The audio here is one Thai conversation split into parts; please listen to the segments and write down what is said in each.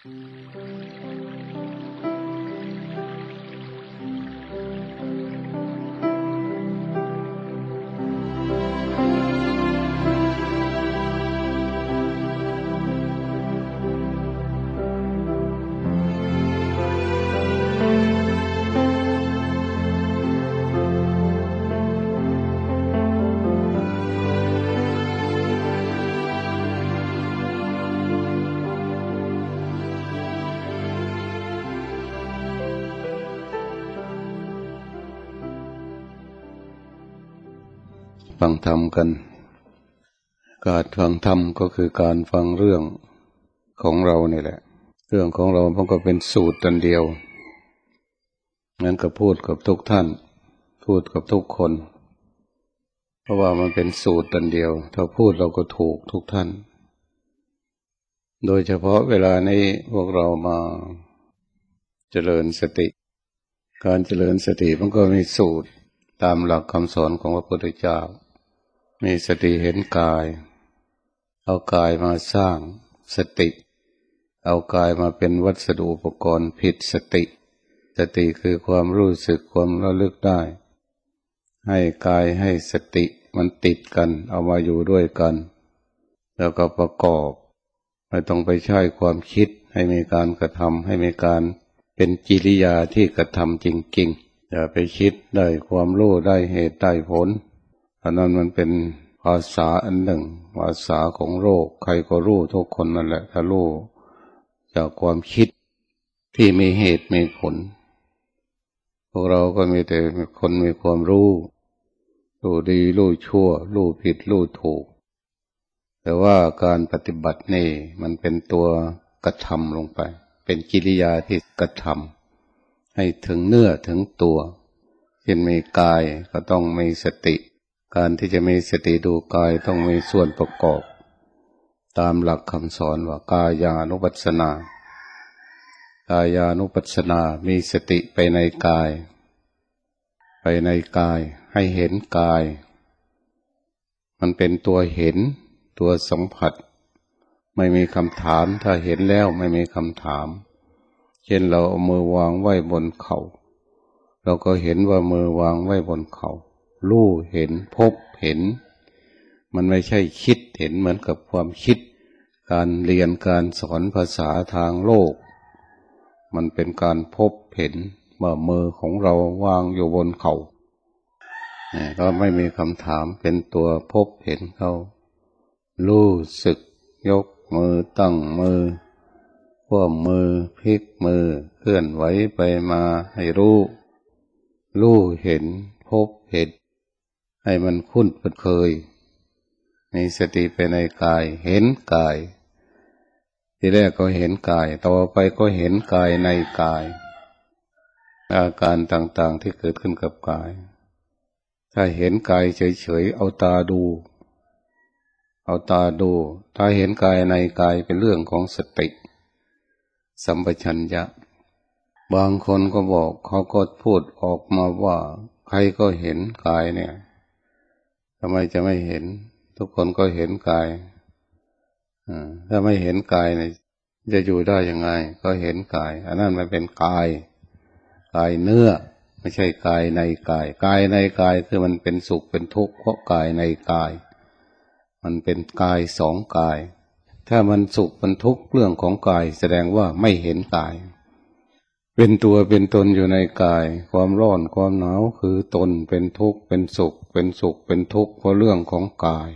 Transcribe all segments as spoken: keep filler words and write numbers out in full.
ฟังธรรมกันการฟังธรรมก็คือการฟังเรื่องของเรานี่แหละเรื่องของเรามันก็เป็นสูตรอันเดียวงั้นก็พูดกับทุกท่านพูดกับทุกคนเพราะว่ามันเป็นสูตรอันเดียวถ้าพูดเราก็ถูกทุกท่านโดยเฉพาะเวลานี้พวกเรามาเจริญสติการเจริญสติมันก็มีสูตรตามหลักคำสอนของพระพุทธเจ้ามีสติเห็นกายเอากายมาสร้างสติเอากายมาเป็นวัสดุอุปกรณ์ผิดสติสติคือความรู้สึกความระลึกได้ให้กายให้สติมันติดกันเอามาอยู่ด้วยกันแล้วก็ประกอบไม่ต้องไปใช้ความคิดให้มีการกระทำให้มีการเป็นกิริยาที่กระทำจริงๆอย่าไปคิดได้ความรู้ได้เหตุได้ผลอันนั้นมันเป็นภาษาอันหนึ่งภาษาของโลกใครก็รู้ทุกคนนั่นแหละถ้ารู้จากความคิดที่มีเหตุมีผลพวกเราก็มีแต่คนมีความรู้รู้ดีรู้ชั่วรู้ผิดรู้ถูกแต่ว่าการปฏิบัตินี่มันเป็นตัวกระทำลงไปเป็นกิริยาที่กระทำให้ถึงเนื้อถึงตัวเช่นมีกายก็ต้องมีสติการที่จะมีสติดูกายต้องมีส่วนประกอบตามหลักคำสอนว่ากายานุปัสสนากายานุปัสสนามีสติไปในกายไปในกายให้เห็นกายมันเป็นตัวเห็นตัวสัมผัสไม่มีคำถามถ้าเห็นแล้วไม่มีคำถามเช่นเราเอามือวางไว้บนเข่าเราก็เห็นว่ามือวางไว้บนเข่ารู้เห็นพบเห็นมันไม่ใช่คิดเห็นเหมือนกับความคิดการเรียนการสอนภาษาทางโลกมันเป็นการพบเห็นว่ามือของเราวางอยู่บนเข่าเนี่ยก็ไม่มีคำถามเป็นตัวพบเห็นเขารู้สึกยกมือตั้งมือคว่ำมือพลิกมือเคลื่อนไหวไปมาให้รู้รู้เห็นพบเห็นให้มันคุ้นเคยมีสติไปในกายเห็นกายทีแรกก็เห็นกายต่อไปก็เห็นกายในกายอาการต่างๆที่เกิดขึ้นกับกายถ้าเห็นกายเฉยๆเอาตาดูเอาตาดูถ้าเห็นกายในกายเป็นเรื่องของสติสัมปชัญญะบางคนก็บอกเขาก็พูดออกมาว่าใครก็เห็นกายเนี่ยทำไมจะไม่เห็นทุกคนก็เห็นกายถ้าไม่เห็นกายเนี่ยจะอยู่ได้ยังไงก็เห็นกายอันนั้นมันเป็นกายกายเนื้อไม่ใช่กายในกายกายในกายคือมันเป็นสุขเป็นทุกข์เพราะกายในกายมันเป็นกายสองกายถ้ามันสุขมันทุกข์เรื่องของกายแสดงว่าไม่เห็นกายเป็นตัวเป็นตนอยู่ในกายความร้อนความหนาวคือตนเป็นทุกข์เป็นสุขเป็นสุขเป็นทุกข์เพราะเรื่องของกาย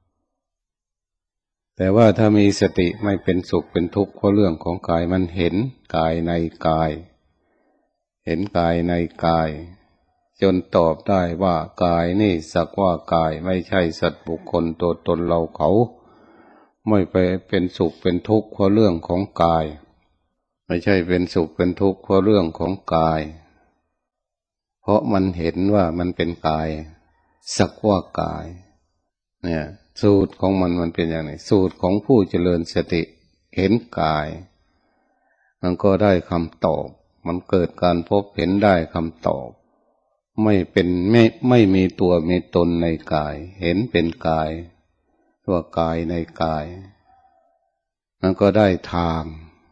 แต่ว่าถ้ามีสติไม่เป็นสุขเป็นทุกข์เพราะเรื่องของกายมันเห็นกายในกายเห็นกายในกายจนตอบได้ว่ากายนี่สักว่ากายไม่ใช่สัตว์บุคคลตัวตนเราเขาไม่ไปเป็นสุขเป็นทุกข์เพราะเรื่องของกายไม่ใช่เป็นสุขเป็นทุกข์เพราะเรื่องของกายเพราะมันเห็นว่ามันเป็นกายสักว่ากายเนี่ยสูตรของมันมันเป็นอย่างไรสูตรของผู้เจริญสติเห็นกายมันก็ได้คำตอบมันเกิดการพบเห็นได้คำตอบไม่เป็นไม่ไม่มีตัวมีตนในกายเห็นเป็นกายตัวกายในกายมันก็ได้ทาง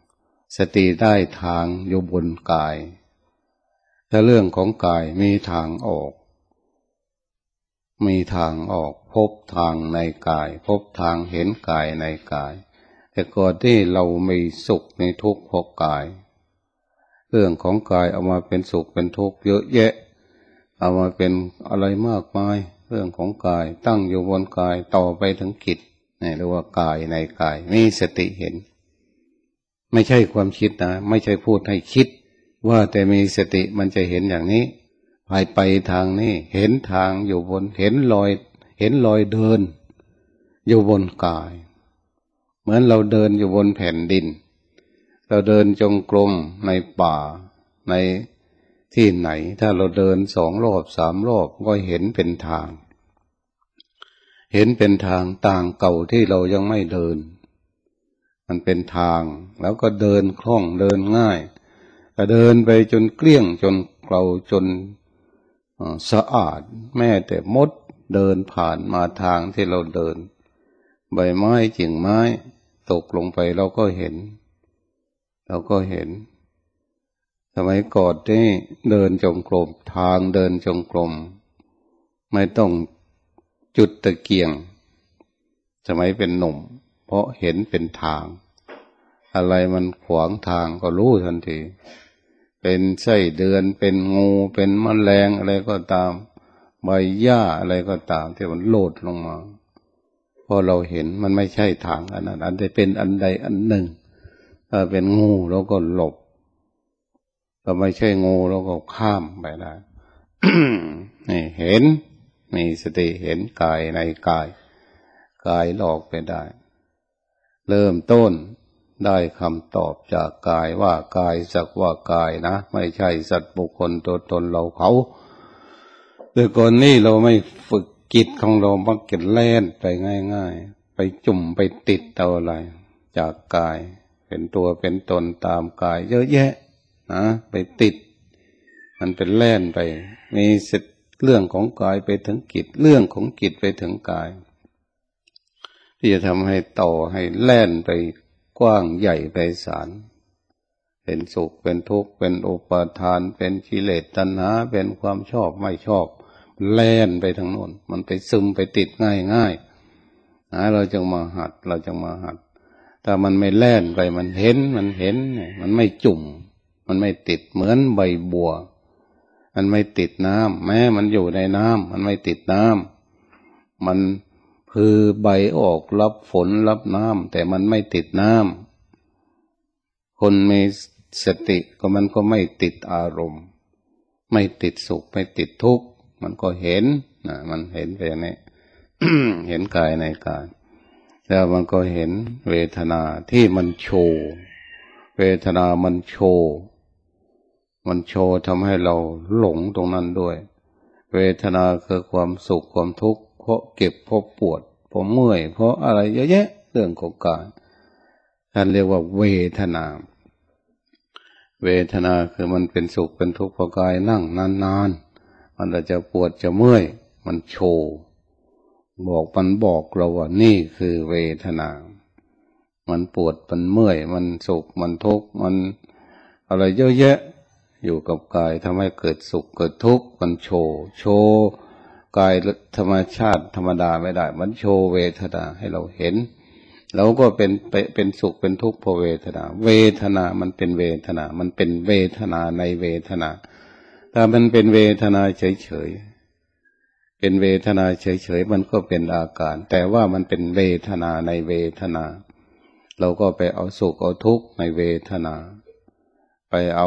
สติได้ทางอยู่บนกายถ้าเรื่องของกายมีทางออกมีทางออกพบทางในกายพบทางเห็นกายในกายแต่ก่อนที่เรามีสุขในทุกข์เพราะกายเรื่องของกายเอามาเป็นสุขเป็นทุกข์เยอะแยะเอามาเป็นอะไรมากมายเรื่องของกายตั้งอยู่บนกายต่อไปถึงจิตนี่เรียกว่ากายในกายมีสติเห็นไม่ใช่ความคิดนะไม่ใช่พูดให้คิดว่าแต่มีสติมันจะเห็นอย่างนี้ไปไปทางนี้เห็นทางอยู่บนเห็นรอยเห็นรอยเดินอยู่บนกายเหมือนเราเดินอยู่บนแผ่นดินเราเดินจงกรมในป่าในที่ไหนถ้าเราเดินสองรอบสามรอบก็เห็นเป็นทางเห็นเป็นทางต่างเก่าที่เรายังไม่เดินมันเป็นทางแล้วก็เดินคล่องเดินง่ายแต่เดินไปจนเกลี้ยงจนเกลาจนสะอาดแม้แต่มดเดินผ่านมาทางที่เราเดินใบไม้กิ่งไม้ตกลงไปเราก็เห็นเราก็เห็นสมัยก่อนนี่เดินจงกรมทางเดินจงกรมไม่ต้องจุดตะเกียงสมัยเป็นหนุ่มเพราะเห็นเป็นทางอะไรมันขวางทางก็รู้ทันทีเป็นไส้เดือนเป็นงูเป็นแมลงอะไรก็ตามใบหญ้าอะไรก็ตามที่มันโลดลงมาพอเราเห็นมันไม่ใช่ทางอันนั้นอันใดเป็นอันใดอันหนึ่งถ้าเป็นงูเราก็หลบถ้าไม่ใช่งูเราก็ข้ามไปได้ นี่เห็นมีสติเห็นกายในกายกายหลอกไปได้เริ่มต้นได้คำตอบจากกายว่ากายสักว่ากายนะไม่ใช่สัตว์บุคคลตัวตนเราเขาแต่ก่อนนี้เราไม่ฝึกจิตของเรามักจะแล่นไปง่ายๆไปจุ่มไปติดเอาอะไรจากกายเป็นตัวเป็นตนตามกายเยอะแยะนะไปติดมันเป็นแล่นไปมีสิทธิ์เรื่องของกายไปถึงจิตเรื่องของจิตไปถึงกายที่จะทำให้ต่อให้แล่นไปกว้างใหญ่ไพศาลเป็นสุขเป็นทุกข์เป็นอุปาทานเป็นกิเลสตัณหาเป็นความชอบไม่ชอบแล่นไปทางโน้นมันไปซึมไปติดง่ายง่ายนะเราจึงมาหัดเราจึงมาหัดถ้ามันไม่แล่นไปมันเห็นมันเห็นมันไม่จุ่มมันไม่ติดเหมือนใบบัวมันไม่ติดน้ำแม้มันอยู่ในน้ำมันไม่ติดน้ำมันคือใบออกรับฝนรับน้ำแต่มันไม่ติดน้ำคนมีสติก็มันก็ไม่ติดอารมณ์ไม่ติดสุขไม่ติดทุกข์มันก็เห็นนะมันเห็นไปอย่างนี้ เห็นกายในกายแล้วมันก็เห็นเวทนาที่มันโชว์เวทนามันโชว์มันโชว์ทำให้เราหลงตรงนั้นด้วยเวทนาคือความสุขความทุกข์เพราะเก็บเพราะปวดเพราะเมื่อยเพราะอะไรเยอะแยะเรื่องของกายท่านเรียกว่าเวทนาเวทนาคือมันเป็นสุขเป็นทุกข์เพราะกายนั่งนานๆมันอาจจะปวดจะเมื่อยมันโชว์บอกมันบอกเราว่านี่คือเวทนามันปวดมันเมื่อยมันสุขมันทุกข์มันอะไรเยอะแยะอยู่กับกายทำให้เกิดสุขเกิดทุกข์มันโชว์โชว์กายธรรมชาติธรรมดาไม่ได้มันโชว์เวทนาให้เราเห็นเราก็เป็นเป็นสุขเป็นทุกข์เพราะเวทนาเวทนามันเป็นเวทนามันเป็นเวทนาในเวทนาถ้ามันเป็นเวทนาเฉยๆเป็นเวทนาเฉยๆมันก็เป็นอาการแต่ว่ามันเป็นเวทนาในเวทนาเราก็ไปเอาสุขเอาทุกข์ในเวทนาไปเอา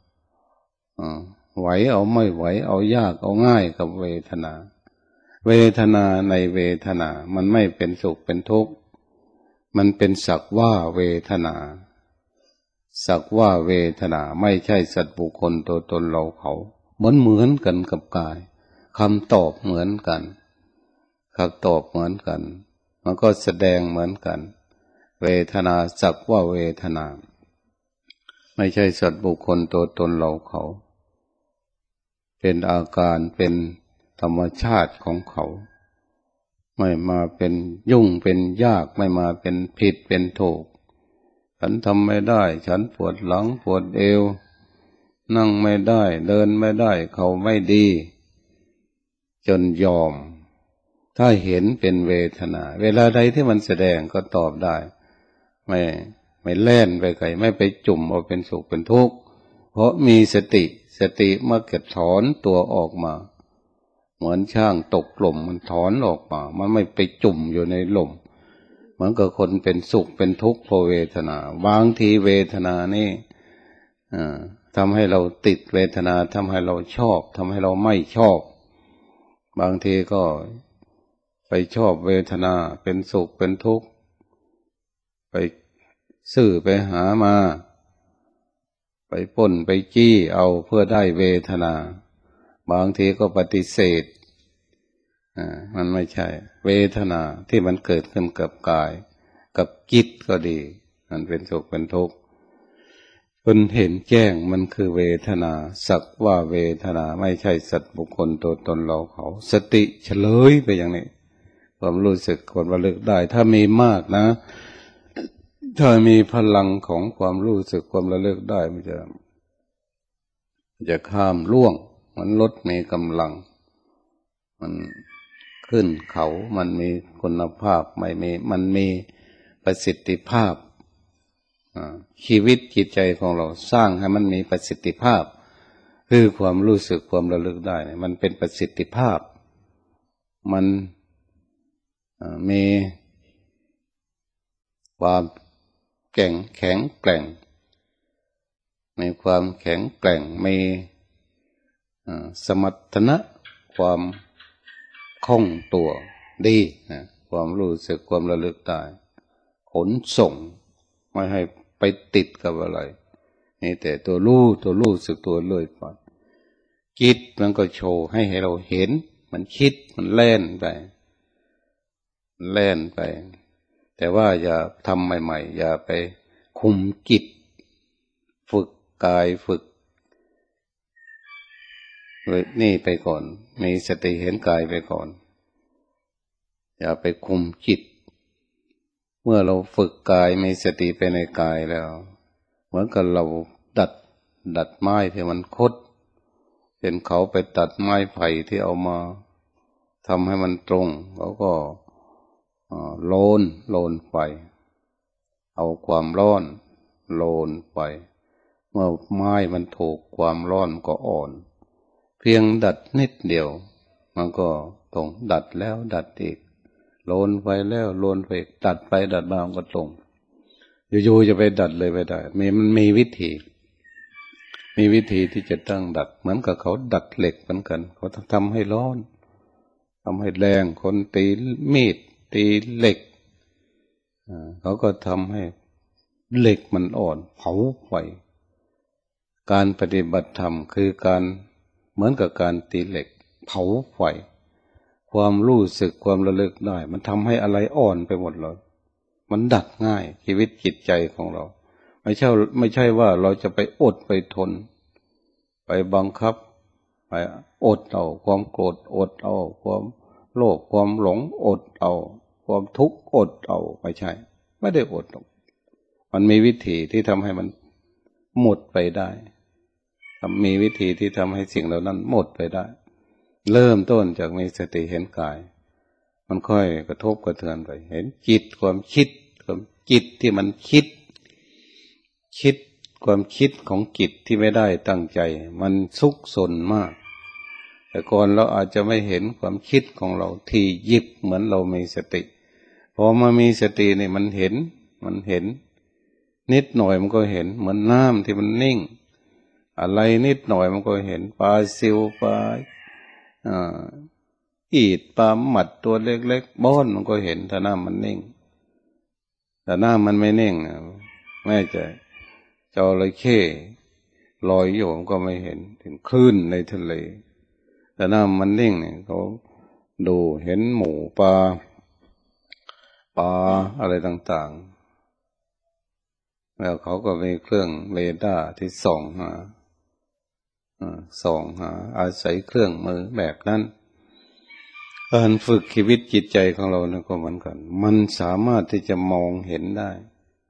ไหวเอาไม่ไหวเอายากเอาง่ายกับเวทนาเวทนาในเวทนามันไม่เป็นสุขเป็นทุกข์มันเป็นสักว่าเวทนาสักว่าเวทนาไม่ใช่สัตว์บุคคลตัวตนเราเขาเหมือนเหมือนกันกับกายคำตอบเหมือนกันคำตอบเหมือนกันมันก็แสดงเหมือนกันเวทนาสักว่าเวทนาไม่ใช่สัตว์บุคคลตัวตนเราเขาเป็นอาการเป็นธรรมชาติของเขาไม่มาเป็นยุ่งเป็นยากไม่มาเป็นผิดเป็นถูกฉันทำไม่ได้ฉันปวดหลังปวดเอวนั่งไม่ได้เดินไม่ได้เขาไม่ดีจนยอมถ้าเห็นเป็นเวทนาเวลาใดที่มันแสดงก็ตอบได้ไม่ไม่แล่นไปไกลไม่ไปจุ่มเอาเป็นสุขเป็นทุกข์เพราะมีสติสติมักจะถอนตัวออกมาเหมือนช่างตกหล่มมันถอนออกมามันไม่ไปจุ่มอยู่ในหล่มเหมือนกับคนเป็นสุขเป็นทุกข์เพราะเวทนาบางทีเวทนานี่อ่าทำให้เราติดเวทนาทำให้เราชอบทำให้เราไม่ชอบบางทีก็ไปชอบเวทนาเป็นสุขเป็นทุกข์ไปซื้อไปหามาไปปล้นไปจี้เอาเพื่อได้เวทนาบางทีก็ปฏิเสธอ่ามันไม่ใช่เวทนาที่มันเกิดขึ้นกับกายกับจิตก็ดีมันเป็นสุขเป็นทุกข์คนเห็นแจ้งมันคือเวทนาสักว่าเวทนาไม่ใช่สัตว์บุคคลตัวตนเราเขาสติเฉลยไปอย่างนี้ความรู้สึกความระลึกได้ถ้ามีมากนะถ้ามีพลังของความรู้สึกความระลึกได้มันจะจะข้ามล่วงมันลดมีกำลังมันขึ้นเขามันมีคุณภาพไม่มีมันมีประสิทธิภาพชีวิตจิตใจของเราสร้างให้มันมีประสิทธิภาพคือความรู้สึกความระลึกได้มันเป็นประสิทธิภาพมันมีความแข็งแข็งแกร่งมีความแข็งแกร่งมีสมรรถนะความคล่องตัวดีนะความรู้สึกความระลึกได้ขนส่งไม่ให้ไปติดกับอะไรนี่แต่ตัวรู้ตัวรู้สึกตัวเลยไปคิดมันก็โชว์ให้ให้เราเห็นมันคิดมันแล่นไปมันแล่นไปแต่ว่าอย่าทำใหม่ๆอย่าไปคุมจิตฝึกกายฝึกนี่ไปก่อนมีสติเห็นกายไปก่อนอย่าไปคุมจิตเมื่อเราฝึกกายมีสติไปในกายแล้วเหมือนกับเราดัดดัดไม้ที่มันคดเห็นเขาไปตัดไม้ไผ่ที่เอามาทำให้มันตรงเขาก็โลนโลนไฟเอาความร้อนโลนไฟเมื่อไม้มันถูกความร้อนก็อ่อนเพียงดัดนิดเดียวมันก็ตรงดัดแล้วดัดอีกโลนไปแล้วโลนไปดัดไปดัดมามันก็ตรงอยู่ๆจะไปดัดเลยไม่ได้มีมันมีวิธีมีวิธีที่จะตั้งดัดเหมือนกับเขาดัดเหล็กเหมือนกันเขาทำให้ร้อนทำให้แรงคนตีมีดตีเหล็กเขาก็ทำให้เหล็กมันอ่อนเผาไฟการปฏิบัติธรรมคือการเหมือนกับการตีเหล็กเผาไฟความรู้สึกความระลึกได้มันทำให้อะไรอ่อนไปหมดเลยมันดัดง่ายชีวิตจิตใจของเราไม่ใช่ไม่ใช่ว่าเราจะไปอดไปทนไปบังคับไปอดเอาความโกรธอดเอาความโลภความหลงอดเอาความทุกข์อดเอาไม่ใช่ไม่ได้อดหรอกมันมีวิธีที่ทำให้มันหมดไปได้มีวิธีที่ทำให้สิ่งเหล่านั้นหมดไปได้เริ่มต้นจากมีสติเห็นกายมันค่อยกระทบกระเทือนไปเห็นจิตความคิดความจิตที่มันคิดคิดความคิดของจิตที่ไม่ได้ตั้งใจมันซุกซนมากแต่ก่อนเราอาจจะไม่เห็นความคิดของเราที่ยิบเหมือนเรามีสติพอมามีสตินี่มันเห็นมันเห็นนิดหน่อยมันก็เห็นเหมือนน้ำที่มันนิ่งอะไรนิดหน่อยมันก็เห็นปลาซิวปลาอ่าอีดปลาหมัดตัวเล็กๆบ้อนมันก็เห็นถ้าน้ำมันนิ่งแต่น้ำมันไม่นิ่งแม่ใจจระเข้ลอยอยู่มันก็ไม่เห็นถึงคลื่นในทะเลแต่น้ำมันนิ่งเนี่ยเขาดูเห็นหมูปลาปลาอะไรต่างๆแล้วเขาก็มีเครื่องเรดาร์ที่ส่องหาส่องหาอาศัยเครื่องมือแบบนั้นการฝึกชีวิตจิตใจของเราเนี่ยก็เหมือนกันมันสามารถที่จะมองเห็นได้ถ้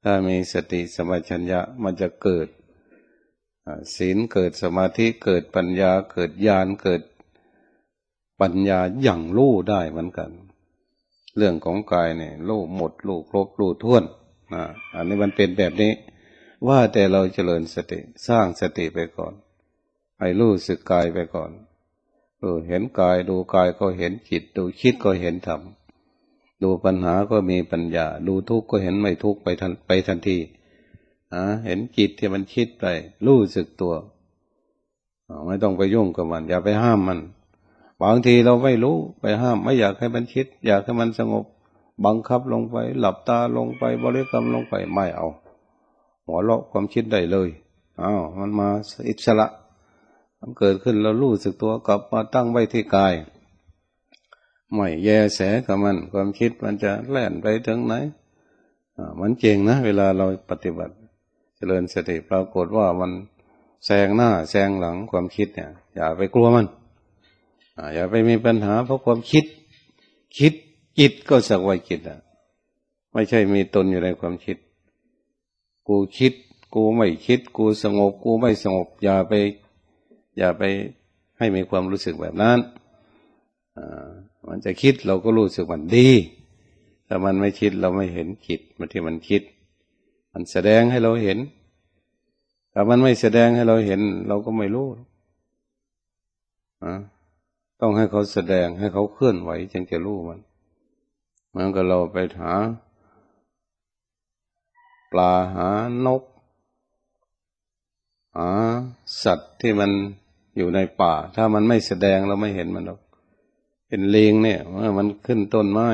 ถ้ามีสติสัมปชัญญะมันจะเกิดศีลเกิดสมาธิเกิดปัญญาเกิดญาณเกิดปัญญาอย่างรู้ได้เหมือนกันเรื่องของกายเนี่ยรู้หมดรู้ครบรู้ถ้วนนะอันนี้มันเป็นแบบนี้ว่าแต่เราเจริญสติสร้างสติไปก่อนให้รู้สึกกายไปก่อนเออเห็นกายดูกายก็เห็นจิตดูคิดก็เห็นธรรมดูปัญหาก็มีปัญญาดูทุกข์ก็เห็นไม่ทุกข์ไปทันไปทันทีอ่าเห็นจิตที่มันคิดไปรู้สึกตัวไม่ต้องไปยุ่งกับมันอย่าไปห้ามมันบางทีเราไม่รู้ไปห้ามไม่อยากให้มันคิดอยากให้มันสงบบังคับลงไปหลับตาลงไปบริกรรมลงไปไม่เอาหัวเราะความคิดได้เลยอ้าวมันมาอิสระมันเกิดขึ้นเรารู้สึกตัวกลับมาตั้งไว้ที่กายไม่แยแสกับมันความคิดมันจะแล่นไปถึงไหนอ่ามันเก่งนะเวลาเราปฏิบัติเจริญสติปรากฏว่ามันแซงหน้าแซงหลังความคิดเนี่ยอย่าไปกลัวมันอ่าอย่าไปมีปัญหาเพราะความคิดคิดจิตก็สักว่าจิตอ่ะไม่ใช่มีตนอยู่ในความคิดกูคิดกูไม่คิดกูสงบกูไม่สงบอย่าไปอย่าไปให้มีความรู้สึกแบบนั้นอ่ามันจะคิดเราก็รู้สึกมันดีแต่มันไม่คิดเราไม่เห็นจิตมันที่มันคิดมันแสดงให้เราเห็นแต่มันไม่แสดงให้เราเห็นเราก็ไม่รู้อ่าต้องให้เขาแสดงให้เขาเคลื่อนไหวจึงจะรู้มันเหมือนกับเราไปหาปลาหานกหาสัตว์ที่มันอยู่ในป่าถ้ามันไม่แสดงเราไม่เห็นมันหรอกเป็นลิงเนี่ยเมื่อมันขึ้นต้นไม้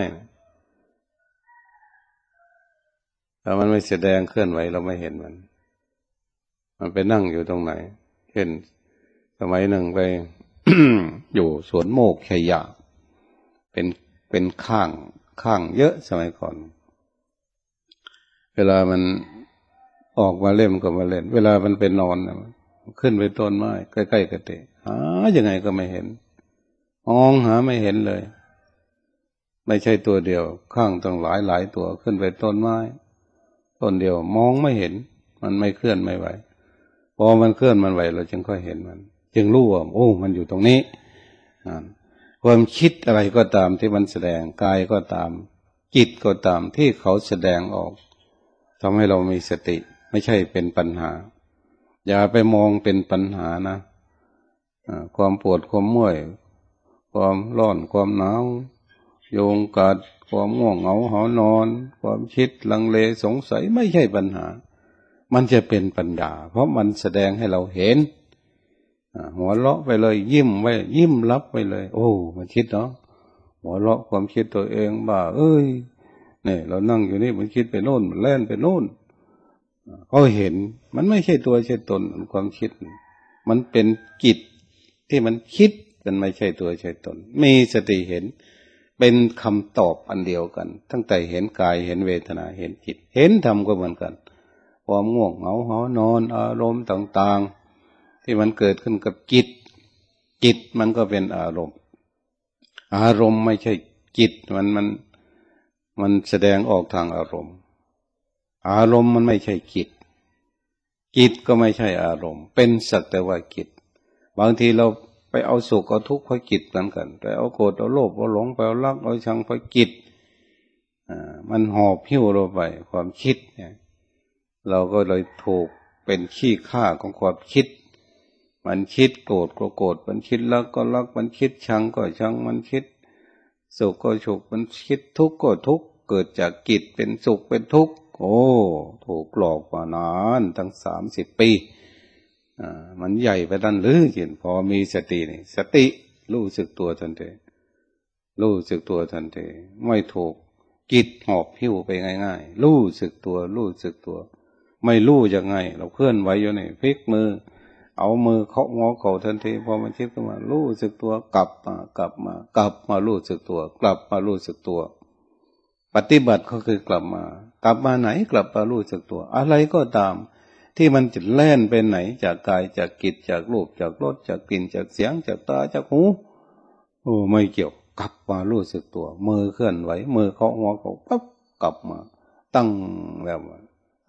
ถ้ามันไม่แสดงเคลื่อนไหวเราไม่เห็นมันมันไปนั่งอยู่ตรงไหนเห็นสมัยหนึ่งไป อยู่สวนโมกชัยยะเป็นเป็นข้างข้างเยอะสมัยก่อนเวลามันออกมาเล่นก็มาเล่นเวลามันไปนอนขึ้นไปต้นไม้ใกล้ๆกระเตะหายังไงก็ไม่เห็นมองหาไม่เห็นเลยไม่ใช่ตัวเดียวข้างตั้งหลายหลายตัวขึ้นไปต้นไม้ต้นเดียวมองไม่เห็นมันไม่เคลื่อนไม่ไหวพอมันเคลื่อนมันไหวเราจึงค่อยเห็นมันจึงรู้ว่าโอ้มันอยู่ตรงนี้ความคิดอะไรก็ตามที่มันแสดงกายก็ตามจิตก็ตามที่เขาแสดงออกทำให้เรามีสติไม่ใช่เป็นปัญหาอย่าไปมองเป็นปัญหานะความปวดความเมื่อยความร้อนความหนาวโยงกัดความง่วงเหงาหอนอนความคิดลังเลสงสัยไม่ใช่ปัญหามันจะเป็นปัญญาเพราะมันแสดงให้เราเห็นหัวเราะไปเลยยิ้มไว้ยิ้มรับไปเลยโอ้มันคิดเนาะหัวเราะความคิดตัวเองบ้าเอ้ยเนี่ยเรานั่งอยู่นี่มันคิดไปโน่นมันแล่นไปโน่นเขาเห็นมันไม่ใช่ตัวใช่ตนความคิดมันเป็นจิตที่มันคิดมันไม่ใช่ตัวใช่ตนมีสติเห็นเป็นคำตอบอันเดียวกันตั้งแต่เห็นกายเห็นเวทนาเห็นจิตเห็นธรรมก็เหมือนกันความง่วงเหงาหอนอนอารมณ์ต่างๆที่มันเกิดขึ้นกับจิตจิตมันก็เป็นอารมณ์อารมณ์ไม่ใช่จิตมันมันมันแสดงออกทางอารมณ์อารมณ์มันไม่ใช่จิตจิตก็ไม่ใช่อารมณ์เป็นสักแต่ว่าจิตบางทีเราไปเอาสุขเอาทุกข์เพราะจิตกันกันไปเอาโกรธเอาโลภเอาหลงไปเอารักเอาชังเพราะจิตอ่ามันหอบหิ้วเราไปความคิดเนี่ยเราก็เลยถูกเป็นขี้ข้าของความคิดมันคิดโกรธก็โกรธมันคิดรักก็รักมันคิดชังก็ชังมันคิดสุขก็สุขมันคิดทุกข์ก็ทุกข์เกิดจากจิตเป็นสุขเป็นทุกข์โอ้ถูกหลอกมานานตั้งสามสิบปีอ่ามันใหญ่ไปด้านหรือจิตพอมีสตินี่สติรู้สึกตัวทันทีรู้สึกตัวทันทีไม่ถูกจิตหอบหิ้วไปง่ายๆรู้สึกตัวรู้สึกตัวไม่รู้ยังไงเราเคลื่อนไหวอยู่นี่พลิกมือเอามือเคาะงอเข่าทันทีพอมันคิดขึ้นมารู้สึกตัวกลับมากลับมากลับมารู้สึกตัวกลับมารู้สึกตัวปฏิบัติก็คือกลับมากลับมาไหนกลับมารู้สึกตัวอะไรก็ตามที่มันจะแล่นไปไหนจากกายจากจิตจากรูปจากรสจากกลิ่นจากเสียงจากตาจากหูโอ้ไม่เกี่ยวกลับมารู้สึกตัวมือเคลื่อนไหวมือเคาะหัวเขาปั๊บกลับมาตั้งแบบ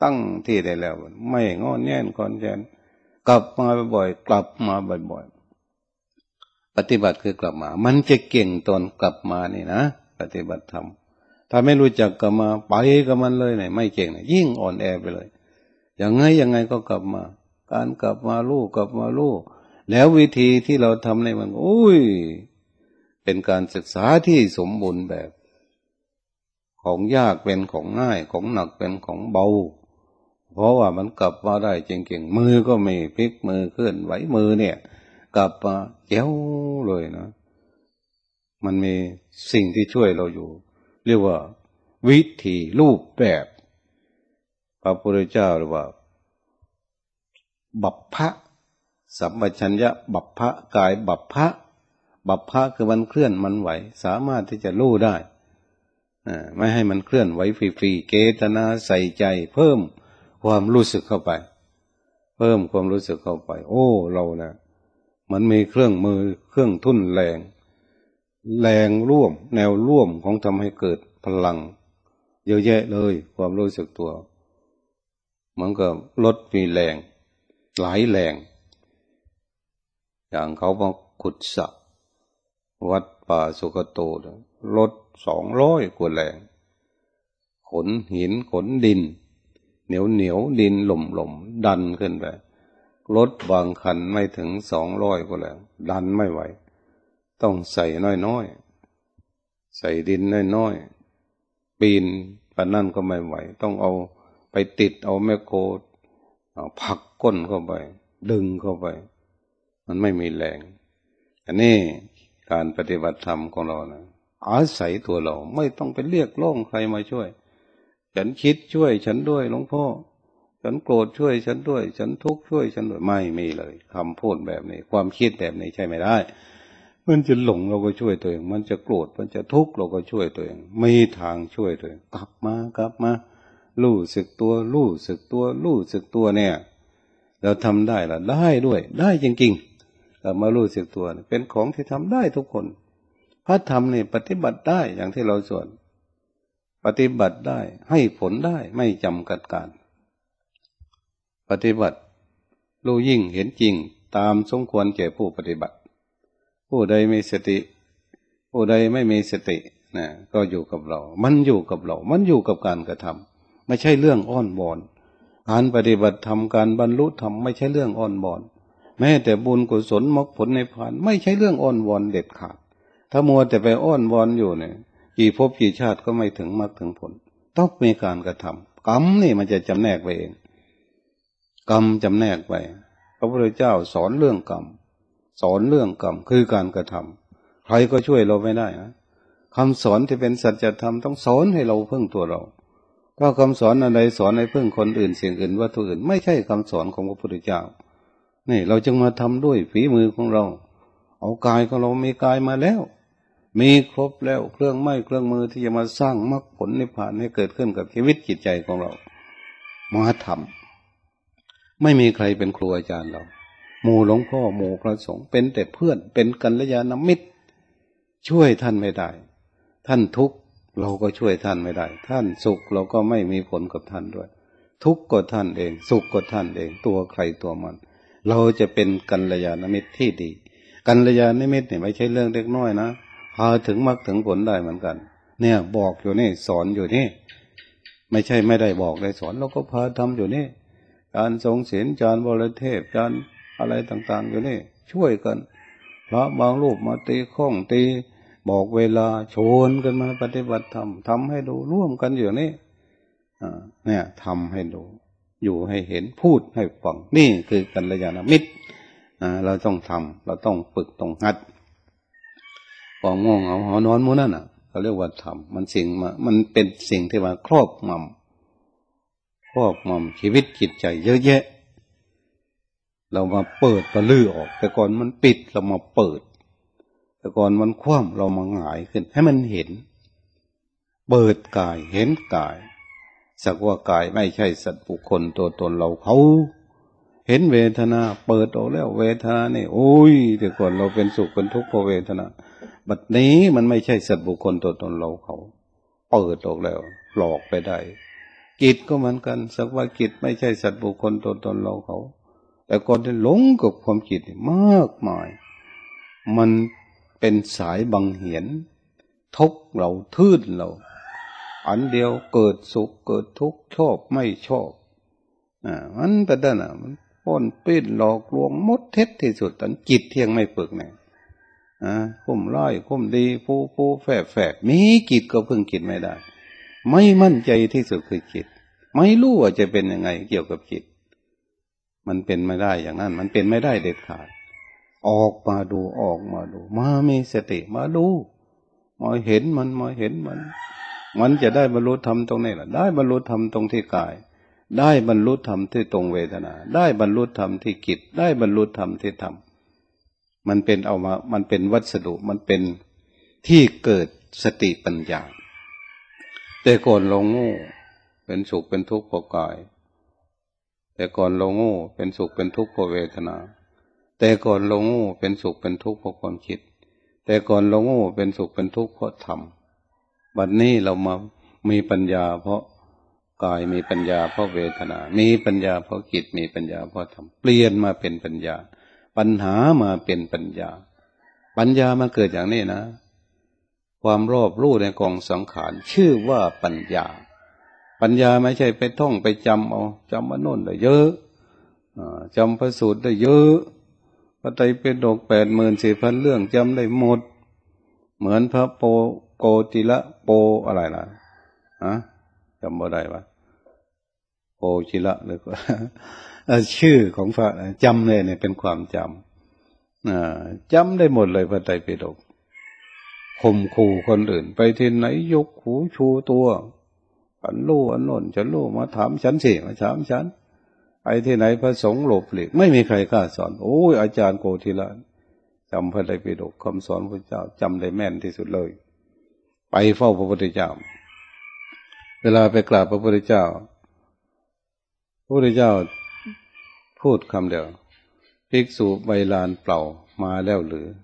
ตั้งที่ได้แล้วไม่งอนแง่นคอนแกนกลับมาบ่อยๆกลับมาบ่อยๆปฏิบัติคือกลับมามันจะเก่งตอนกลับมานี่นะปฏิบัติธรรมถ้าไม่รู้จักกลับมาไปกับมันเลยเนี่ยไม่เก่งเนี่ยยิ่งอ่อนแอไปเลยยังไงยังไงก็กลับมาการกลับมาลู่กลับมาลู่แล้ววิธีที่เราทำในมันอุ้ยเป็นการศึกษาที่สมบูรณ์แบบของยากเป็นของง่ายของหนักเป็นของเบาเพราะว่ามันกลับมาได้จริงๆมือก็ไม่พลิกมือเคลื่อนไหวมือเนี่ยกลับมาแจ๋วเลยนะมันมีสิ่งที่ช่วยเราอยู่เรียกว่าวิธีรูปแบบพระพุทธเจ้าหรือว่าบัพพะสัมปชัญญะบัพพะกายบัพพะบัพพะคือมันเคลื่อนมันไหวสามารถที่จะรู้ได้ไม่ให้มันเคลื่อนไหวฟรีๆเกตนาใส่ใจเพิ่มความรู้สึกเข้าไปเพิ่มความรู้สึกเข้าไปโอ้เรานะมันมีเครื่องมือเครื่องทุ่นแรงแรงร่วมแนวร่วมของทำให้เกิดพลังเยอะแยะเลยความรู้สึกตัวมันก็ลดมีแรงหลายแรงอย่างเขามาขุดสระวัดป่าสุกโตลดสองร้อยกว่าแรงขนหินขนดินเหนียวเหนียวดินหล่มหล่มดันขึ้นไปรถบางคันไม่ถึงสองร้อยกว่าแรงดันไม่ไหวต้องใส่น้อยๆใส่ดินน้อยๆปีนปานนั่นก็ไม่ไหวต้องเอาไปติดเอาแมคโครผลักก้นเข้าไปดึงเข้าไปมันไม่มีแรงอันนี้การปฏิบัติธรรมของเรานะอาศัยตัวเราไม่ต้องไปเรียกร้องใครมาช่วยฉันคิดช่วยฉันด้วยหลวงพ่อฉันโกรธช่วยฉันด้วยฉันทุกข์ช่วยฉันด้วยไม่มีเลยคำพูดแบบนี้ความคิดแบบนี้ใช่ไม่ได้มันจะหลงเราก็ช่วยตัวเองมันจะโกรธมันจะทุกข์เราก็ช่วยตัวเองไม่มีทางช่วยตัวเองกลับมากลับมารู้สึกตัวรู้สึกตัวรู้สึกตัวเนี่ยเราทำได้ละได้ด้วยได้จริงๆกลับมารู้สึกตัวเป็นของที่ทำได้ทุกคนพระธรรมนี่ปฏิบัติได้อย่างที่เราสอนปฏิบัติได้ให้ผลได้ไม่จำกัดการปฏิบัติรู้ยิ่งเห็นจริงตามสมควรแก่ผู้ปฏิบัติผู้ใดมีสติผู้ใดไม่มีสตินะก็อยู่กับเรามันอยู่กับเรามันอยู่กับการกระทำไม่ใช่เรื่องอ้อนวอนการปฏิบัติธรรมการบรรลุธรรมไม่ใช่เรื่องอ้อนวอนแม้แต่บุญกุศลมรรคผลในพานไม่ใช่เรื่องอ้อนวอนเด็ดขาดถ้ามัวแต่ไปอ้อนวอนอยู่เนี่ยกี่ภพกี่ชาติก็ไม่ถึงมรรคถึงผลต้องมีการกระทำกรรมนี่มันจะจำแนกไปเองกรรมจำแนกไปพระพุทธเจ้าสอนเรื่องกรรมสอนเรื่องกรรมคือการกระทำใครก็ช่วยเราไม่ได้นะคำสอนที่เป็นสัจธรรมต้องสอนให้เราพึ่งตัวเราถ้าคำสอนอะไรสอนให้พึ่งคนอื่นสิ่งอื่นวัตถุอื่นไม่ใช่คำสอนของพระพุทธเจ้านี่เราจึงมาทำด้วยฝีมือของเราเอากายของเรามีกายมาแล้วมีครบแล้วเครื่องไม้เครื่องมือที่จะมาสร้างมรรคผลนิพพานให้เกิดขึ้นกับชีวิตจิตใจของเรามาทำไม่มีใครเป็นครูอาจารย์เราหมู่หลวงพ่อหมู่พระสงฆ์เป็นแต่เพื่อนเป็นกัลยาณมิตรช่วยท่านไม่ได้ท่านทุกข์เราก็ช่วยท่านไม่ได้ท่านสุขเราก็ไม่มีผลกับท่านด้วยทุกข์ก็ท่านเองสุขก็ท่านเองตัวใครตัวมันเราจะเป็นกัลยาณมิตรที่ดีกัลยาณมิตรเนี่ยไม่ใช่เรื่องเล็กน้อยนะพาถึงมรรคถึงผลได้เหมือนกันเนี่ยบอกอยู่นี่สอนอยู่นี่ไม่ใช่ไม่ได้บอกได้สอนเราก็พาทำอยู่นี่การทรงศีลจารย์บรเทพจารย์อะไรต่างๆอยู่นี่ช่วยกันพระบางรูปมาตีข้องตีบอกเวลาชวนกันมาปฏิบัติธรรมทำให้ดูร่วมกันอยู่นี่อ่าเนี่ยทำให้ดูอยู่ให้เห็นพูดให้ฟังนี่คือกัลยาณมิตรอ่าเราต้องทำเราต้องฝึกต้องหัดความง่วงเหงาหอนอนมูนั่นอ่ะเขาเรียกว่าธรรมมันสิ่งมามันเป็นสิ่งที่มาครอบงำครอบงำชีวิตจิตใจเยอะแยะเรามาเปิดประลื้อออกแต่ก่อนมันปิดเรามาเปิดแต่ก่อนมันคว่ำเรามาหงายขึ้นให้มันเห็นเปิดกายเห็นกายสักว่ากายไม่ใช่สัตว์บุคคลตัวตนเราเขาเห็นเวทนาเปิดออกแล้วเวทนานี่โอ้ยแต่ก่อนเราเป็นสุขเป็นทุกข์เพราะเวทนาบัดนี้มันไม่ใช่สัตว์บุคคลตัวตนเราเขาเปิดออกแล้วหลอกไปได้จิตก็เหมือนกันสักว่าจิตไม่ใช่สัตว์บุคคลตัวตนเราเขาแต่คนที่หลงกับความจิตมากมายมันเป็นสายบังเหียนทุกเราทื่นเราอันเดียวเกิดสุขเกิดทุกข์ชอบไม่ชอบอ่ามันเป็นด้านอ่ะมันป้นปิ้นหลอกลวงมดเท็จที่สุดตอนจิตเที่ยงไม่ฝึกเนี่ยอ่าคุ้มร้อยคุ้มดีผู้ผู้แฝงแฝงมีจิตก็พึ่งจิตไม่ได้ไม่มั่นใจที่สุดคือจิตไม่รู้ว่าจะเป็นยังไงเกี่ยวกับจิตมันเป็นไม่ได้อย่างนั้นมันเป็นไม่ได้เด็ดขาดออกมาดูออกมาดูมามีสติมาดูมาเห็นมันมาเห็นมันมันจะได้บรรลุธรรมตรงนี้แหละได้บรรลุธรรมตรงที่กายได้บรรลุธรรมที่ตรงเวทนาได้บรรลุธรรมที่จิตได้บรรลุธรรมที่ธรรมมันเป็นเอามามันเป็นวัสดุมันเป็นที่เกิดสติปัญญาแต่ก่อนเราโง่เป็นสุขเป็นทุกข์เพราะกายแต่ก่อนเราโง่เป็นสุขเป็นทุกข์เพราะเวทนาแต่ก่อนเราโง่เป็นสุขเป็นทุกข์เพราะความคิดแต่ก่อนเราโง่เป็นสุขเป็นทุกข์เพราะธรรมบัดนี้เรามามีปัญญาเพราะกายมีปัญญาเพราะเวทนามีปัญญาเพราะจิตมีปัญญาเพราะธรรมเปลี่ยนมาเป็นปัญญาปัญหามาเป็นปัญญาปัญญามันเกิดอย่างนี้นะความรอบรู้ในกองสังขารชื่อว่าปัญญาปัญญาไม่ใช่ไปท่องไปจำเอาจำมาโน่นได้เยอะจำพระสูตรได้เยอะพระไตรปิฎกแปดหมื่นสี่พันเรื่องจำได้หมดเหมือนพระโปโกติละโปอะไรล่ะฮะจำบ่ได้ปะโปจิละหรือว่าชื่อของพระจำเลยเนี่ยเป็นความจำจำได้หมดเลยพระไตรปิฎกข่มขู่คนอื่นไปที่ไหนยกหูชูตัวอันรู้อันโน่นฉันรู้มาถามฉันสิมาถามฉันไปที่ไหนพระสงฆ์หลบหลีกไม่มีใครกล้าสอนโอ้ยอาจารย์โกธิละจำพระไตรปิฎกคำสอนพระเจ้าจำได้แม่นที่สุดเลยไปเฝ้าพระพุทธเจ้าเวลาไปกราบพระพุทธเจ้าพระพุทธเจ้าพูดคำเดียวภิกษุใบลานเปล่ามาแล้วหรือ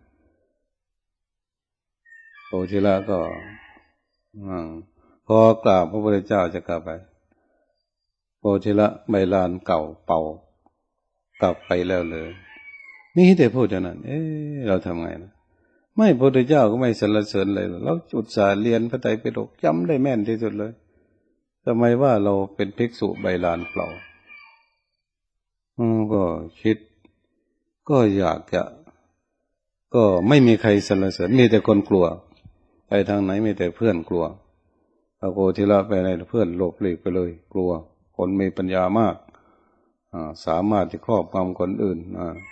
โกธิละก็พอกราบพระพุทธเจ้าจะกลับไปโกธิละใบลานเก่าเป่ากลับไปแล้วเลยนี่แต่พูดอย่างนั้นเอ๊ะเราทำไงนะไม่พระพุทธเจ้าก็ไม่สรรเสริญเลยเราอุตส่าห์เรียนพระไตรปิฎกจำได้แม่นที่สุดเลยทำไมว่าเราเป็นภิกษุใบลานเปล่าอืมก็คิดก็อยากจะก็ไม่มีใครสรรเสริญมีแต่คนกลัวไปทางไหนมีแต่เพื่อนกลัวพระโกธิละไปไหนเพื่อนหลบหลีกไปเลยกลัวคนมีปัญญามากอ่าสามารถที่ครอบงำคนอื่นอ่า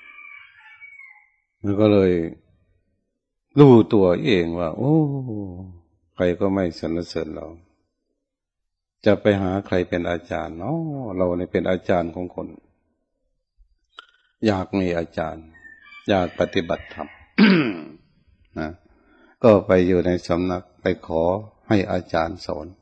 มันก็เลยรู้ตัวเองว่าโอ้ใครก็ไม่สรรเสริญเราจะไปหาใครเป็นอาจารย์เนาะเราเนี่ยเป็นอาจารย์ของคนอยากมีอาจารย์อยากปฏิบัติธรรม นะก็ไปอยู่ในสำนักไปขอให้อาจารย์สอน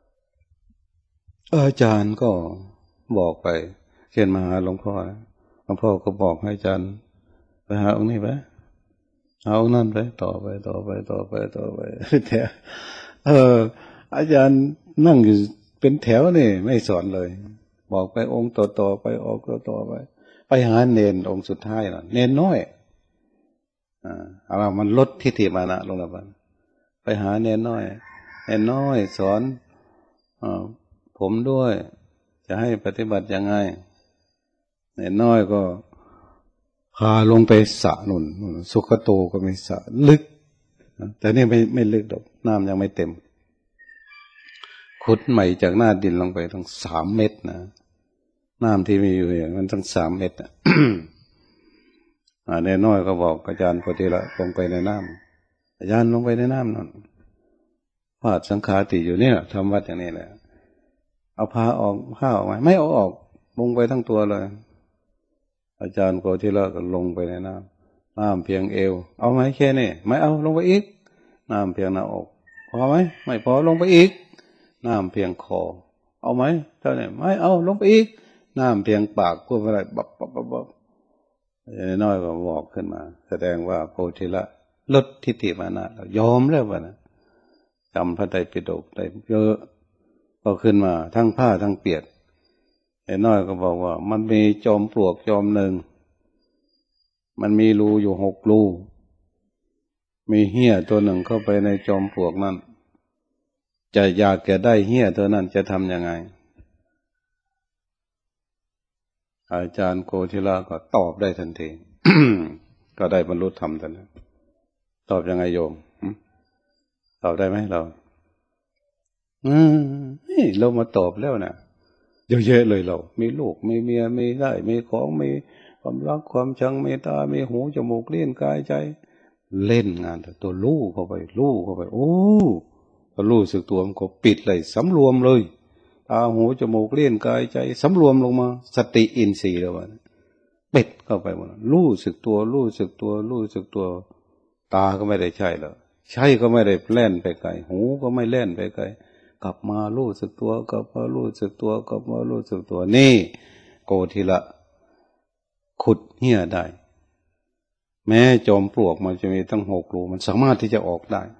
อาจารย์ก็บอกไปเช่นมาหาหลวงพ่อหลวงพ่อก็บอกให้อาจารย์ไปหาองค์นี้ไปเอาองค์นั้นไปต่อไปต่อไปต่อไปต่อไปแถวเอออาจารย์นั่งอยู่เป็นแถวนี่ไม่สอนเลยบอกไปองค์ต่อต่อไปออกต่อต่อไปไปหาเนนองค์สุดท้ายน่ะเนนน้อยอ่าเอามันลดทิฏฐิมานะลงแล้วบ้างไปหาเนนน้อยเนนน้อยสอนอ่าผมด้วยจะให้ปฏิบัติยังไงเนนน้อยก็พาลงไปสระนุ่นสุขโตก็ไม่สระลึกแต่นี่ไม่ไม่ลึกดอกน้ำยังไม่เต็มขุดใหม่จากหน้าดินลงไปตั้งสามเมตรนะน้ำที่มีอยู่อย่างมันตั้งสามเมตรอ่ะ เนนน้อยก็บอกอาจารย์โกธิละลงไปในน้ำอาจารย์ลงไปในน้ำนั่นพาดสังขาติอยู่เนี่ยทำวัดอย่างนี้แหละเอาผ้าออกผ้าออกไหมไม่เอาออกลงไปทั้งตัวเลยอาจารย์โกธิละก็ลงไปในน้ำน้ำเพียงเอวเอาไหมแค่นี้ไม่เอาลงไปอีกน้ำเพียงหน้าอกพอไหมไม่พอลงไปอีกน้ำเพียงคอเอาไหมเท่านี้ไม่เอาลงไปอีกน้ำเพียงปากพูดอะไรบับบับบับบับน้อยก็บอกขึ้นมาแสดงว่าโพธิละลดทิฏฐิมานะยอมแล้ววะนะจำพระไตรปิฎกได้เยอะก็ขึ้นมาทั้งผ้าทั้งเปียกไอ้น้อยก็บอกว่ามันมีจอมปลวกจอมหนึ่งมันมีรูอยู่หกรูมีเหี้ยตัวหนึ่งเข้าไปในจอมปลวกนั้นจะอยากจะได้เหี้ยตัวนั้นจะทำยังไงอาจารย์โกธิลาก็ตอบได้ทันที ก็ได้บรรลุธรรมทันทีตอบยังไงโยมตอบได้ไหมเราอืมนี่เรามาตอบแล้วนะเยอะแยะเลยเรามีลูกมีเมียมีได้มีของมีความรักความชังเมตตามีหูจมูกเลี้ยงกายใจเล่นงานแต่ตัวลู่เข้าไปลู่เข้าไปโอ้พอลู่สึกตัวมันก็ปิดเลยสำรวมเลยตาหูจมูกเลี้ยงกายใจสำรวมลงมาสติอินทรีย์แล้วมันปิดเข้าไปหมดลู่สึกตัวลู่สึกตัวลู่สึกตัวตาก็ไม่ได้ใช่แล้วใช่ก็ไม่ได้แล่นไปไกลหูก็ไม่แล่นไปไกลกลับมารู้สึกตัวกลับมารู้สึกตัวกลับมารู้สึกตัวนี่โกธิละขุดเหี้ยได้แม้จอมปลวกมันจะมีตั้งหกรูมันสามารถที่จะออกได้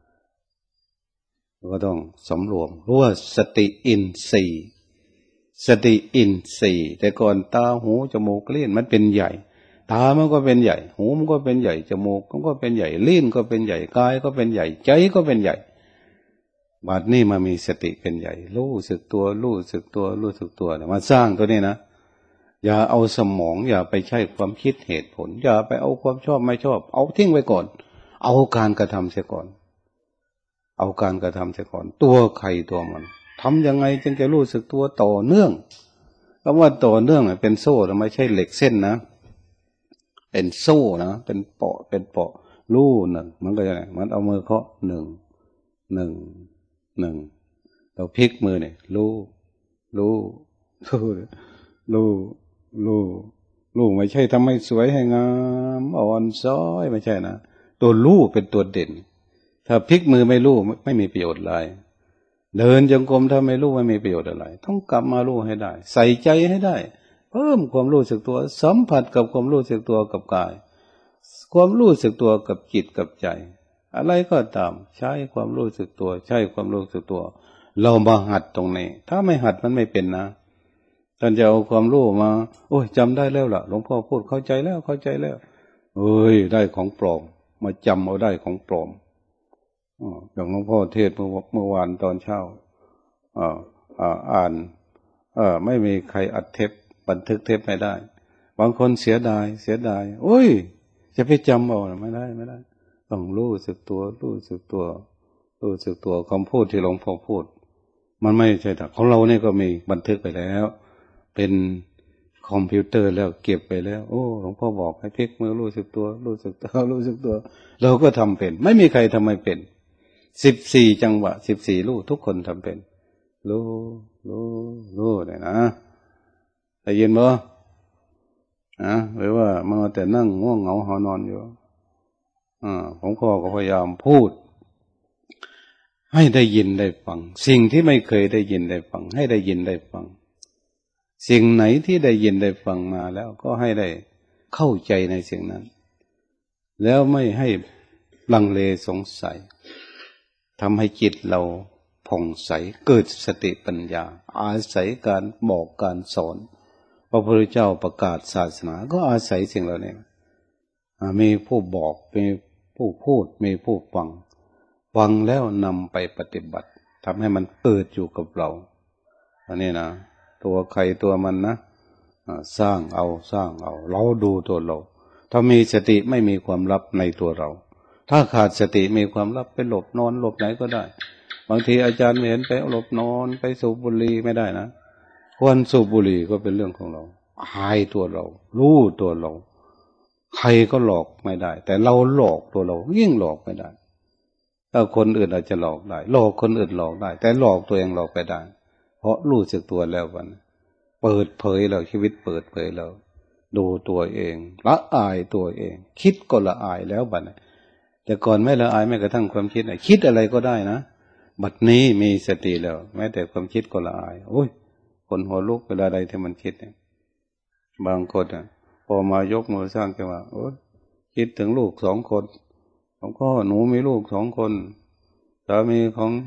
ก็ต้องสำรวมรู้ว่าสติอินทรีย์สติอินทรีย์แต่ก่อนตาหูจมูกลิ้นมันเป็นใหญ่ตามันก็เป็นใหญ่หูมันก็เป็นใหญ่จมูกมันก็เป็นใหญ่ลิ้นก็เป็นใหญ่กายก็เป็นใหญ่ใจก็เป็นใหญ่บัดนี้มามีสติเป็นใหญ่รู้สึกตัวรู้สึกตัวรู้สึกตัวเนี่ยมาสร้างตัวนี้นะอย่าเอาสมองอย่าไปใช้ความคิดเหตุผลอย่าไปเอาความชอบไม่ชอบเอาทิ้งไว้ก่อนเอาการกระทำเสียก่อนเอาการกระทำเสียก่อนตัวใครตัวมันทำยังไงจึงจะรู้สึกตัวต่อเนื่องคำว่าต่อเนื่องเป็นโซ่ไม่ใช่เหล็กเส้นนะเป็นโซ่นะเป็นเปาะเป็นเปาะรู้หนึ่งมันก็จะไหนมันเอามือเคาะหนึ่งหนึ่งหนึ่งเราพลิกมือเนี่ยรู้รู้รู้รู้รู้รู้ไม่ใช่ทำให้สวยให้งามอ่อนซ้อยไม่ใช่นะตัวรู้เป็นตัวเด่นถ้าพลิกมือไม่รู้ไม่มีประโยชน์อะไรเดินจงกรมถ้าไม่รู้ไม่มีประโยชน์อะไรต้องกลับมารู้ให้ได้ใส่ใจให้ได้เพิ่มความรู้สึกตัวสัมผัสกับความรู้สึกตัวกับกายความรู้สึกตัวกับจิตกับใจอะไรก็ตามใช้ความรู้สึกตัวใช้ความรู้สึกตัวเรามาหัดตรงนี้ถ้าไม่หัดมันไม่เป็นนะท่านจะเอาความรู้มาโอ้ยจำได้แล้วล่ะหลวงพ่อพูดเข้าใจแล้วเข้าใจแล้วเอ้ยได้ของปลอมมาจำเอาได้ของปลอมอย่างหลวงพ่อเทศเมื่อเมื่อวานตอนเช้าอ่าอ่าอ่านเออไม่มีใครอัดเทปบันทึกเทปไม่ได้บางคนเสียดายเสียดายโอ้ยจะไปจำเอาไม่ได้ไม่ได้ต้องรู้สึกตัวรู้สึกตัวรู้สึกตัวคำพูดที่หลวงพ่อพูดมันไม่ใช่แต่ของเราเนี่ยก็มีบันทึกไปแล้วเป็นคอมพิวเตอร์แล้วเก็บไปแล้วโอ้หลวงพ่อบอกให้พลิกมือรู้สึกตัวรู้สึกตัวรู้สึกตัวเราก็ทำเป็นไม่มีใครทำไม่เป็นสิบสี่จังหวะสิบสี่รู้ทุกคนทำเป็นรู้รู้รู้เนี่ยนะได้ยินบ่นะหรือว่ามาแต่นั่งง่วงเหงาหานอนอยู่อ่าผมก็ก็พยายามพูดให้ได้ยินได้ฟังสิ่งที่ไม่เคยได้ยินได้ฟังให้ได้ยินได้ฟังสิ่งไหนที่ได้ยินได้ฟังมาแล้วก็ให้ได้เข้าใจในสิ่งนั้นแล้วไม่ให้ลังเลสงสัยทำให้จิตเราผ่องใสเกิดสติปัญญาอาศัยการบอกการสอนพระพุทธเจ้าประกาศศาสนาก็อาศัยสิ่งเหล่านี้มีผู้บอกมีผู้พูดมีผู้ฟังฟังแล้วนำไปปฏิบัติทำให้มันเกิดอยู่กับเราอันนี้นะตัวใครตัวมันนะสร้างเอาสร้างเอาเราดูตัวเราถ้ามีสติไม่มีความลับในตัวเราถ้าขาดสติมีความลับไปหลบนอนหลบไหนก็ได้บางทีอาจารย์ไม่เห็นไปหลบนอนไปสูบบุหรี่ไม่ได้นะควรสูบบุหรี่ก็เป็นเรื่องของเราหายตัวเรารู้ตัวเราใครก็หลอกไม่ได้แต่เราหลอกตัวเรายิ่งหลอกไม่ได้ถ้าคนอื่นอาจจะหลอกได้หลอกคนอื่นหลอกได้แต่หลอกตัวเองหลอกไปได้เพราะรู้สึกตัวแล้ววันเปิดเผยแล้วชีวิตเปิดเผยแล้วดูตัวเองละอายตัวเองคิดก็ละอายแล้วบัดนี้แต่ก่อนไม่ละอายแม้กระทั่งความคิดคิดอะไรก็ได้นะบัดนี้มีสติแล้วแม้แต่ความคิดก็ละอายโอ้ยคนหัวลุกเวลาใดที่มันคิดเนี่ยบางคนอ่ะพอมายกมือสร้างจังหวะโอ้ยคิดถึงลูกสองคนผมก็หนูมีลูกสองคนสามีของ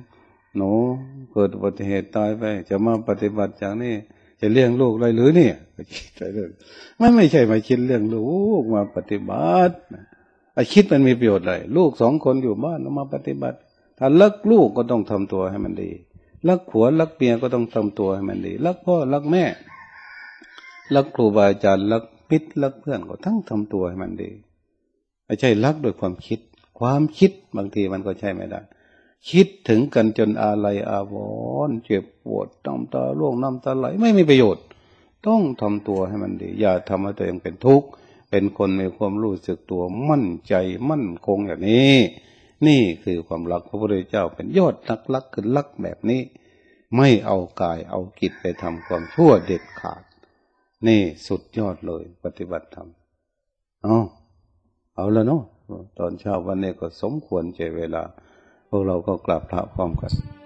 หนูเกิดอุบัติเหตุตายไปจะมาปฏิบัติอย่างนี้จะเลี้ยงลูกอะไรหรือเนี่ยคิดไปเลยไม่ไม่ใช่มาคิดเรื่องลูกมาปฏิบัติไอ้คิดมันมีประโยชน์อะไรลูกสองคนอยู่บ้านมาปฏิบัติถ้ารักลูกก็ต้องทำตัวให้มันดีรักผัวรักเมียก็ต้องทำตัวให้มันดีรักพ่อรักแม่รักครูบาอาจารย์รักมิตรรักเพื่อนก็ทั้งทำตัวให้มันดีไม่ใช่รักโดยความคิดความคิดบางทีมันก็ใช่ไม่ได้คิดถึงกันจนอาลัยอาวรณ์เจ็บปวดน้ำตาร่วงน้ำตาไหลไม่มีประโยชน์ต้องทำตัวให้มันดีอย่าทำให้ตัวเองเป็นทุกข์เป็นคนมีความรู้สึกตัวมั่นใจมั่นคงอย่างนี้นี่คือความรักพระพุทธเจ้าเป็นยอดนักรักคือรักแบบนี้ไม่เอากายเอาจิตไปทำความชั่วเด็ดขาดนี่สุดยอดเลยปฏิบัติธรรมเอาเอาแล้วเนาะตอนเช้าวันนี้ก็สมควรเจเวลาพวกเราก็กราบพระพร้อมกัน